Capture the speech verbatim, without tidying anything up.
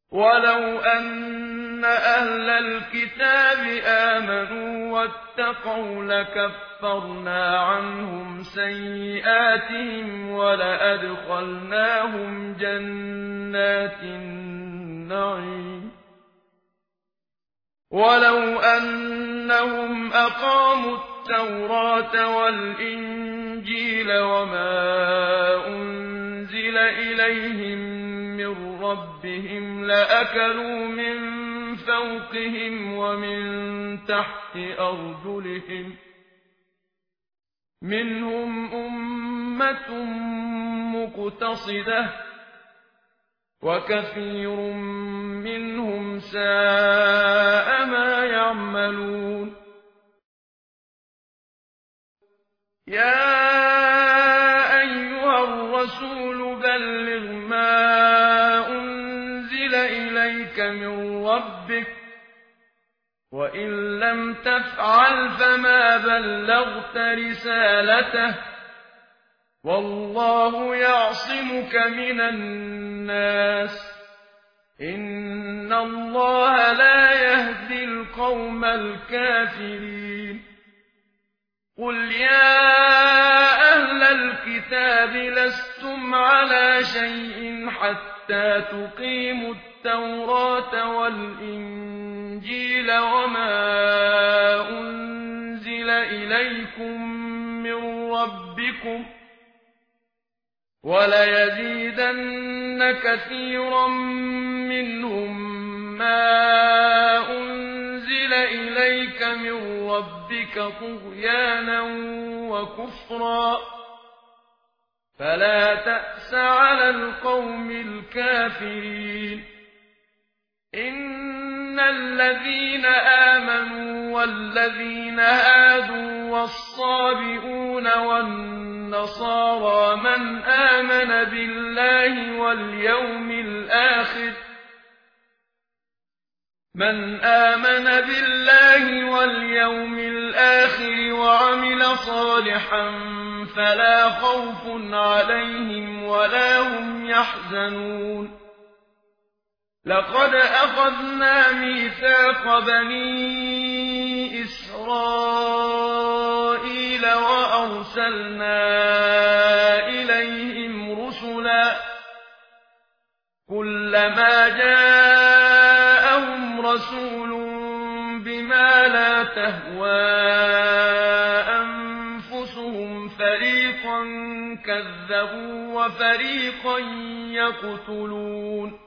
ولو أن أهل الكتاب آمنوا واتقوا لكفرنا عنهم سيئاتهم ولأدخلناهم جنات النعيم ولو أنهم أقاموا التوراة والإنجيل وما أنزل إليهم من ربهم لأكلوا من فوقهم ومن تحت أرجلهم منهم أمة مقتصدة وكثير منهم ساء ما يعملون يا أيها الرسول بلغ ما أنزل إليك من ربك وإن لم تفعل فما بلغت رسالته والله يعصمك من الناس إن الله لا يهدي القوم الكافرين قل يا أهل الكتاب لستم على شيء حتى تقيموا التوراة والإنجيل وما أنزل إليكم من ربكم وليزيدن كثيرا منهم ما أنزل إليك من ربك طغيانا وكفرا فلا تأس على القوم الكافرين إن الذين آمنوا والذين هادوا والصابئون والنصارى من آمن بالله واليوم الآخر من آمن بالله واليوم الآخر وعمل صالحا فلا خوف عليهم ولا هم يحزنون لقد أخذنا ميثاق بني إسرائيل وأرسلنا إليهم رسلا كلما جاءهم رسول بما لا تهوى أنفسهم فريقا كذبوا وفريقا يقتلون